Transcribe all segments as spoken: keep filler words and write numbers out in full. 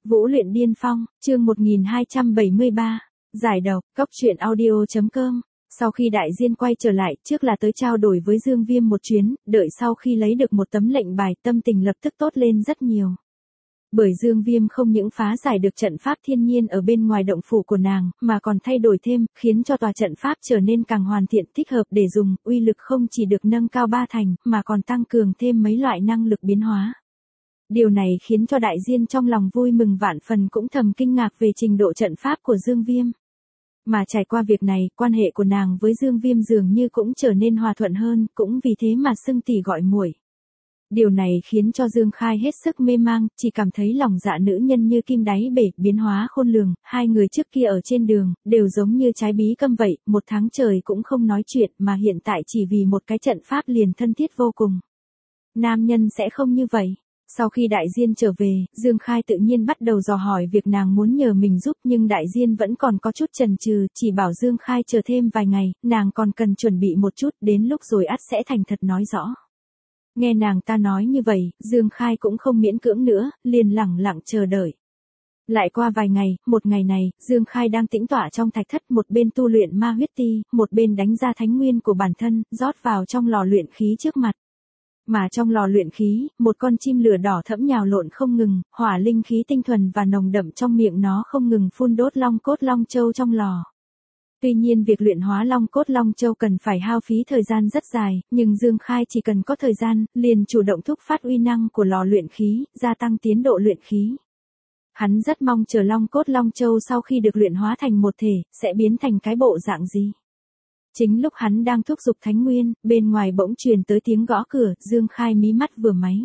Vũ luyện điên phong, chương một nghìn hai trăm bảy mươi ba, giải độc, cốc truyện audio.com. Sau khi đại diên quay trở lại, trước là tới trao đổi với Dương Viêm một chuyến, đợi sau khi lấy được một tấm lệnh bài, tâm tình lập tức tốt lên rất nhiều. Bởi Dương Viêm không những phá giải được trận pháp thiên nhiên ở bên ngoài động phủ của nàng, mà còn thay đổi thêm, khiến cho tòa trận pháp trở nên càng hoàn thiện thích hợp để dùng, uy lực không chỉ được nâng cao ba thành, mà còn tăng cường thêm mấy loại năng lực biến hóa. Điều này khiến cho đại diên trong lòng vui mừng vạn phần, cũng thầm kinh ngạc về trình độ trận pháp của Dương Viêm. Mà trải qua việc này, quan hệ của nàng với Dương Viêm dường như cũng trở nên hòa thuận hơn, cũng vì thế mà xưng tỷ gọi muội. Điều này khiến cho Dương Khai hết sức mê mang, chỉ cảm thấy lòng dạ nữ nhân như kim đáy bể, biến hóa khôn lường, hai người trước kia ở trên đường, đều giống như trái bí câm vậy, một tháng trời cũng không nói chuyện, mà hiện tại chỉ vì một cái trận pháp liền thân thiết vô cùng. Nam nhân sẽ không như vậy. Sau khi đại diên trở về, Dương Khai tự nhiên bắt đầu dò hỏi việc nàng muốn nhờ mình giúp, nhưng đại diên vẫn còn có chút chần chừ, chỉ bảo Dương Khai chờ thêm vài ngày, nàng còn cần chuẩn bị một chút, đến lúc rồi ắt sẽ thành thật nói rõ. Nghe nàng ta nói như vậy, Dương Khai cũng không miễn cưỡng nữa, liền lẳng lặng chờ đợi. Lại qua vài ngày, một ngày này, Dương Khai đang tĩnh tọa trong thạch thất, một bên tu luyện ma huyết ti, một bên đánh ra thánh nguyên của bản thân, rót vào trong lò luyện khí trước mặt. Mà trong lò luyện khí, một con chim lửa đỏ thẫm nhào lộn không ngừng, hỏa linh khí tinh thuần và nồng đậm trong miệng nó không ngừng phun đốt long cốt long châu trong lò. Tuy nhiên việc luyện hóa long cốt long châu cần phải hao phí thời gian rất dài, nhưng Dương Khai chỉ cần có thời gian, liền chủ động thúc phát uy năng của lò luyện khí, gia tăng tiến độ luyện khí. Hắn rất mong chờ long cốt long châu sau khi được luyện hóa thành một thể, sẽ biến thành cái bộ dạng gì. Chính lúc hắn đang thúc giục thánh nguyên, bên ngoài bỗng truyền tới tiếng gõ cửa, Dương Khai mí mắt vừa máy.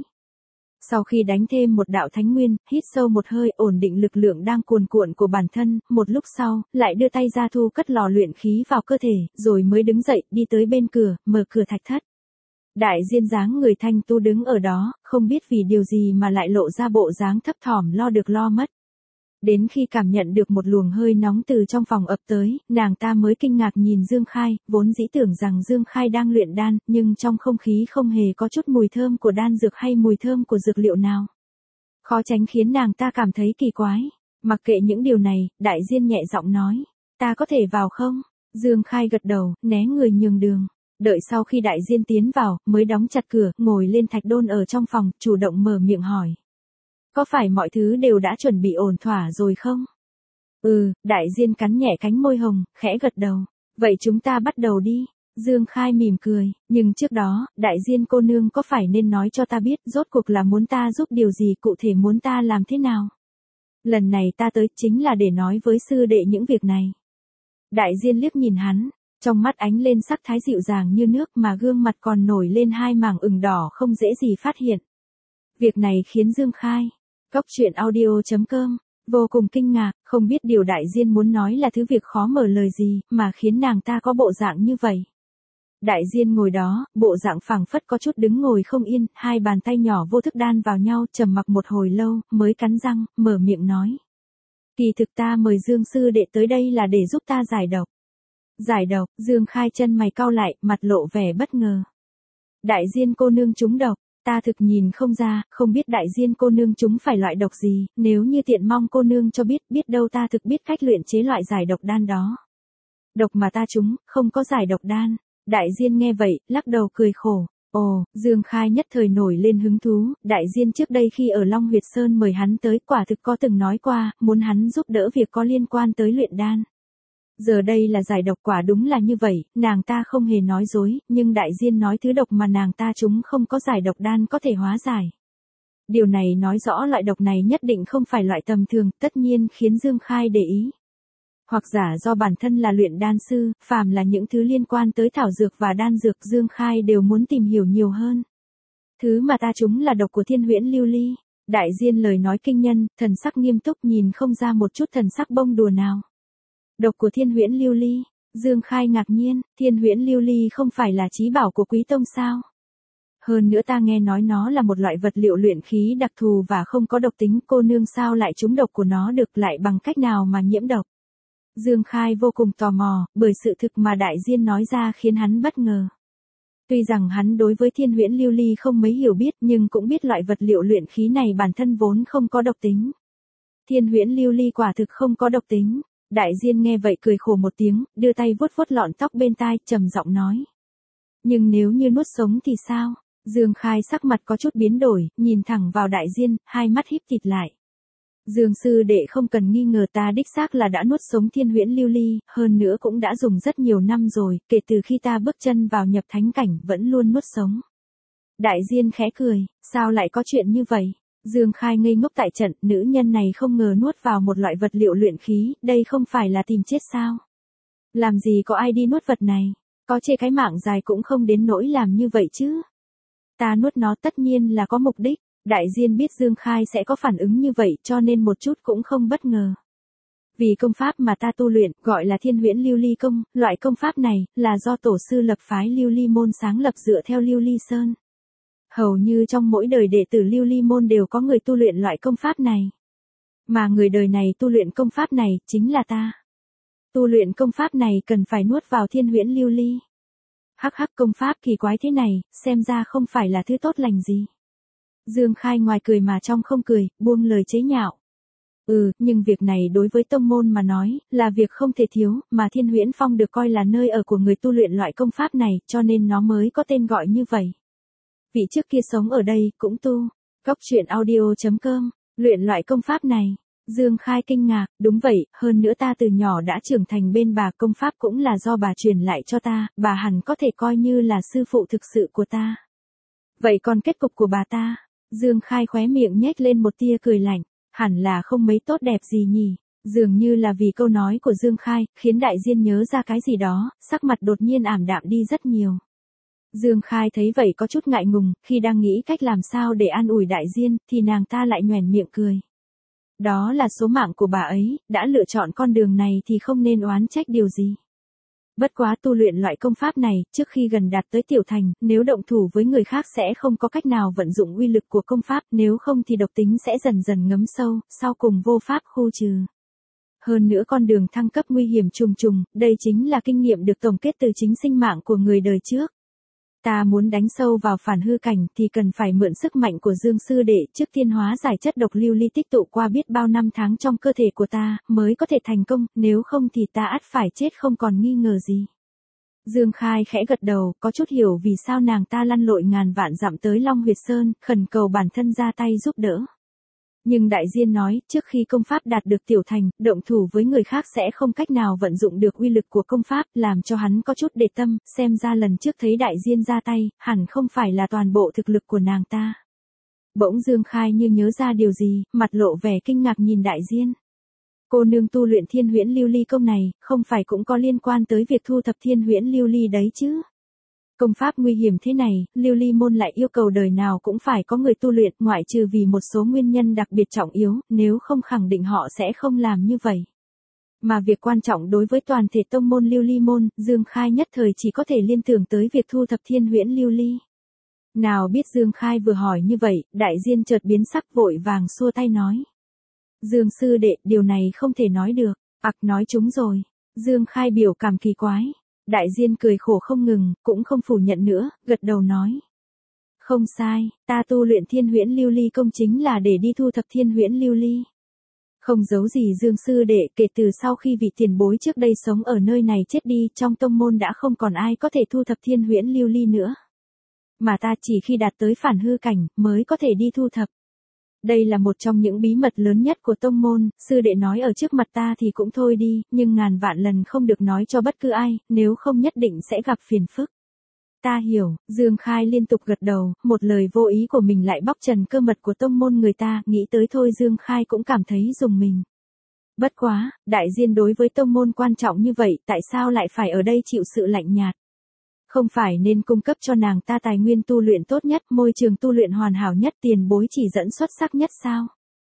Sau khi đánh thêm một đạo thánh nguyên, hít sâu một hơi, ổn định lực lượng đang cuồn cuộn của bản thân, một lúc sau, lại đưa tay ra thu cất lò luyện khí vào cơ thể, rồi mới đứng dậy, đi tới bên cửa, mở cửa thạch thất. Đại diên dáng người thanh tu đứng ở đó, không biết vì điều gì mà lại lộ ra bộ dáng thấp thỏm lo được lo mất. Đến khi cảm nhận được một luồng hơi nóng từ trong phòng ập tới, nàng ta mới kinh ngạc nhìn Dương Khai, vốn dĩ tưởng rằng Dương Khai đang luyện đan, nhưng trong không khí không hề có chút mùi thơm của đan dược hay mùi thơm của dược liệu nào. Khó tránh khiến nàng ta cảm thấy kỳ quái. Mặc kệ những điều này, đại diên nhẹ giọng nói, ta có thể vào không? Dương Khai gật đầu, né người nhường đường. Đợi sau khi đại diên tiến vào, mới đóng chặt cửa, ngồi lên thạch đôn ở trong phòng, chủ động mở miệng hỏi. Có phải mọi thứ đều đã chuẩn bị ổn thỏa rồi không? Ừ, đại diên cắn nhẹ cánh môi hồng, khẽ gật đầu. Vậy chúng ta bắt đầu đi. Dương Khai mỉm cười, nhưng trước đó, đại diên cô nương có phải nên nói cho ta biết rốt cuộc là muốn ta giúp điều gì, cụ thể muốn ta làm thế nào? Lần này ta tới chính là để nói với sư đệ những việc này. Đại diên liếc nhìn hắn, trong mắt ánh lên sắc thái dịu dàng như nước, mà gương mặt còn nổi lên hai mảng ửng đỏ không dễ gì phát hiện. Việc này khiến Dương Khai, cốc truyện audio.com, vô cùng kinh ngạc, không biết điều đại diên muốn nói là thứ việc khó mở lời gì, mà khiến nàng ta có bộ dạng như vậy. Đại diên ngồi đó, bộ dạng phảng phất có chút đứng ngồi không yên, hai bàn tay nhỏ vô thức đan vào nhau, trầm mặc một hồi lâu, mới cắn răng, mở miệng nói. Kỳ thực ta mời Dương sư đệ tới đây là để giúp ta giải độc. Giải độc, Dương Khai chân mày cau lại, mặt lộ vẻ bất ngờ. Đại diên cô nương trúng độc. Ta thực nhìn không ra, không biết đại diên cô nương chúng phải loại độc gì, nếu như tiện mong cô nương cho biết, biết đâu ta thực biết cách luyện chế loại giải độc đan đó. Độc mà ta trúng, không có giải độc đan. Đại diên nghe vậy, lắc đầu cười khổ. Ồ, Dương Khai nhất thời nổi lên hứng thú, đại diên trước đây khi ở Long Huyệt Sơn mời hắn tới, quả thực có từng nói qua, muốn hắn giúp đỡ việc có liên quan tới luyện đan. Giờ đây là giải độc, quả đúng là như vậy, nàng ta không hề nói dối, nhưng đại diên nói thứ độc mà nàng ta chúng không có giải độc đan có thể hóa giải. Điều này nói rõ loại độc này nhất định không phải loại tầm thường, tất nhiên khiến Dương Khai để ý. Hoặc giả do bản thân là luyện đan sư, phàm là những thứ liên quan tới thảo dược và đan dược, Dương Khai đều muốn tìm hiểu nhiều hơn. Thứ mà ta chúng là độc của Thiên Huyễn Lưu Ly. Đại diên lời nói kinh nhân, thần sắc nghiêm túc, nhìn không ra một chút thần sắc bông đùa nào. Độc của Thiên Huyễn Lưu Ly. Dương Khai ngạc nhiên, Thiên Huyễn Lưu Ly không phải là chí bảo của Quý Tông sao? Hơn nữa ta nghe nói nó là một loại vật liệu luyện khí đặc thù và không có độc tính, cô nương sao lại trúng độc của nó được, lại bằng cách nào mà nhiễm độc? Dương Khai vô cùng tò mò, bởi sự thực mà đại diên nói ra khiến hắn bất ngờ. Tuy rằng hắn đối với Thiên Huyễn Lưu Ly không mấy hiểu biết, nhưng cũng biết loại vật liệu luyện khí này bản thân vốn không có độc tính. Thiên huyễn lưu ly quả thực không có độc tính. Đại Diên nghe vậy cười khổ một tiếng, đưa tay vuốt vuốt lọn tóc bên tai, trầm giọng nói. Nhưng nếu như nuốt sống thì sao? Dương Khai sắc mặt có chút biến đổi, nhìn thẳng vào Đại Diên, hai mắt híp thịt lại. Dương sư đệ không cần nghi ngờ, ta đích xác là đã nuốt sống thiên huyễn lưu ly, hơn nữa cũng đã dùng rất nhiều năm rồi, kể từ khi ta bước chân vào nhập thánh cảnh vẫn luôn nuốt sống. Đại Diên khẽ cười, sao lại có chuyện như vậy? Dương Khai ngây ngốc tại trận, nữ nhân này không ngờ nuốt vào một loại vật liệu luyện khí, đây không phải là tìm chết sao? Làm gì có ai đi nuốt vật này, có chê cái mạng dài cũng không đến nỗi làm như vậy chứ. Ta nuốt nó tất nhiên là có mục đích. Đại Diên biết Dương Khai sẽ có phản ứng như vậy cho nên một chút cũng không bất ngờ. Vì công pháp mà ta tu luyện, gọi là Thiên huyễn lưu ly công, loại công pháp này, là do tổ sư lập phái lưu ly môn sáng lập dựa theo lưu ly sơn. Hầu như trong mỗi đời đệ tử lưu ly môn đều có người tu luyện loại công pháp này. Mà người đời này tu luyện công pháp này, chính là ta. Tu luyện công pháp này cần phải nuốt vào thiên huyễn lưu ly. Hắc hắc, công pháp kỳ quái thế này, xem ra không phải là thứ tốt lành gì. Dương Khai ngoài cười mà trong không cười, buông lời chế nhạo. Ừ, nhưng việc này đối với tông môn mà nói, là việc không thể thiếu, mà Thiên Huyễn Phong được coi là nơi ở của người tu luyện loại công pháp này, cho nên nó mới có tên gọi như vậy. Vị trước kia sống ở đây, cũng tu. Góc truyện audio chấm com, luyện loại công pháp này. Dương Khai kinh ngạc, đúng vậy, hơn nữa ta từ nhỏ đã trưởng thành bên bà, công pháp cũng là do bà truyền lại cho ta, bà hẳn có thể coi như là sư phụ thực sự của ta. Vậy còn kết cục của bà ta? Dương Khai khóe miệng nhếch lên một tia cười lạnh, hẳn là không mấy tốt đẹp gì nhỉ. Dường như là vì câu nói của Dương Khai, khiến Đại Diên nhớ ra cái gì đó, sắc mặt đột nhiên ảm đạm đi rất nhiều. Dương Khai thấy vậy có chút ngại ngùng, khi đang nghĩ cách làm sao để an ủi Đại Diên, thì nàng ta lại nhoẻn miệng cười. Đó là số mạng của bà ấy, đã lựa chọn con đường này thì không nên oán trách điều gì. Bất quá tu luyện loại công pháp này, trước khi gần đạt tới tiểu thành, nếu động thủ với người khác sẽ không có cách nào vận dụng uy lực của công pháp, nếu không thì độc tính sẽ dần dần ngấm sâu, sau cùng vô pháp khu trừ. Hơn nữa con đường thăng cấp nguy hiểm trùng trùng, đây chính là kinh nghiệm được tổng kết từ chính sinh mạng của người đời trước. Ta muốn đánh sâu vào phản hư cảnh thì cần phải mượn sức mạnh của Dương sư đệ trước tiên hóa giải chất độc lưu ly tích tụ qua biết bao năm tháng trong cơ thể của ta, mới có thể thành công, nếu không thì ta ắt phải chết không còn nghi ngờ gì. Dương Khai khẽ gật đầu, có chút hiểu vì sao nàng ta lăn lội ngàn vạn dặm tới Long Huyệt Sơn, khẩn cầu bản thân ra tay giúp đỡ. Nhưng Đại Diên nói, trước khi công pháp đạt được tiểu thành, động thủ với người khác sẽ không cách nào vận dụng được uy lực của công pháp, làm cho hắn có chút để tâm, xem ra lần trước thấy Đại Diên ra tay, hẳn không phải là toàn bộ thực lực của nàng ta. Bỗng Dương Khai như nhớ ra điều gì, mặt lộ vẻ kinh ngạc nhìn Đại Diên. Cô nương tu luyện thiên huyễn lưu ly công này, không phải cũng có liên quan tới việc thu thập thiên huyễn lưu ly đấy chứ? Công pháp nguy hiểm thế này, lưu ly môn lại yêu cầu đời nào cũng phải có người tu luyện, ngoại trừ vì một số nguyên nhân đặc biệt trọng yếu, nếu không khẳng định họ sẽ không làm như vậy. Mà việc quan trọng đối với toàn thể tông môn lưu ly môn, Dương Khai nhất thời chỉ có thể liên tưởng tới việc thu thập thiên huyễn lưu ly. Nào biết Dương Khai vừa hỏi như vậy, Đại Diên chợt biến sắc vội vàng xua tay nói. Dương sư đệ, điều này không thể nói được, ặc nói chúng rồi. Dương Khai biểu cảm kỳ quái. Đại Diên cười khổ không ngừng, cũng không phủ nhận nữa, gật đầu nói. Không sai, ta tu luyện thiên huyễn lưu ly công chính là để đi thu thập thiên huyễn lưu ly. Không giấu gì Dương sư đệ, kể từ sau khi vị tiền bối trước đây sống ở nơi này chết đi, trong tông môn đã không còn ai có thể thu thập thiên huyễn lưu ly nữa. Mà ta chỉ khi đạt tới phản hư cảnh, mới có thể đi thu thập. Đây là một trong những bí mật lớn nhất của tông môn, sư đệ nói ở trước mặt ta thì cũng thôi đi, nhưng ngàn vạn lần không được nói cho bất cứ ai, nếu không nhất định sẽ gặp phiền phức. Ta hiểu, Dương Khai liên tục gật đầu, một lời vô ý của mình lại bóc trần cơ mật của tông môn người ta, nghĩ tới thôi Dương Khai cũng cảm thấy rùng mình. Bất quá, Đại Diên đối với tông môn quan trọng như vậy, tại sao lại phải ở đây chịu sự lạnh nhạt? Không phải nên cung cấp cho nàng ta tài nguyên tu luyện tốt nhất, môi trường tu luyện hoàn hảo nhất, tiền bối chỉ dẫn xuất sắc nhất sao?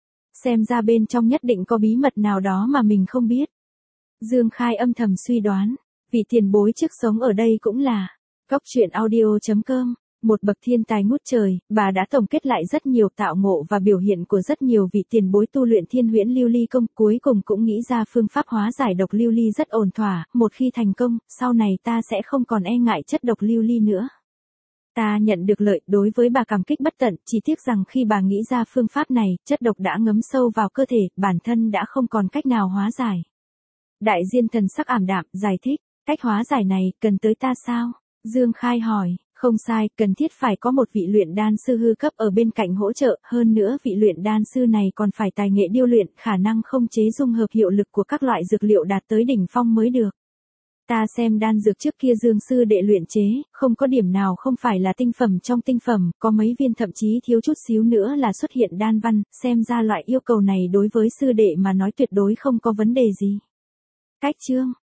Xem ra bên trong nhất định có bí mật nào đó mà mình không biết. Dương Khai âm thầm suy đoán, vị tiền bối trước sống ở đây cũng là góc truyện audio chấm com, một bậc thiên tài ngút trời, bà đã tổng kết lại rất nhiều tạo ngộ và biểu hiện của rất nhiều vị tiền bối tu luyện thiên huyễn lưu ly công, cuối cùng cũng nghĩ ra phương pháp hóa giải độc lưu ly rất ổn thỏa, một khi thành công, sau này ta sẽ không còn e ngại chất độc lưu ly nữa. Ta nhận được lợi, đối với bà cảm kích bất tận, chỉ tiếc rằng khi bà nghĩ ra phương pháp này, chất độc đã ngấm sâu vào cơ thể, bản thân đã không còn cách nào hóa giải. Đại Diên thần sắc ảm đạm, giải thích, cách hóa giải này, cần tới ta sao? Dương Khai hỏi, không sai, cần thiết phải có một vị luyện đan sư hư cấp ở bên cạnh hỗ trợ, hơn nữa vị luyện đan sư này còn phải tài nghệ điêu luyện, khả năng không chế dung hợp hiệu lực của các loại dược liệu đạt tới đỉnh phong mới được. Ta xem đan dược trước kia Dương sư đệ luyện chế, không có điểm nào không phải là tinh phẩm trong tinh phẩm, có mấy viên thậm chí thiếu chút xíu nữa là xuất hiện đan văn, xem ra loại yêu cầu này đối với sư đệ mà nói tuyệt đối không có vấn đề gì. Cách chương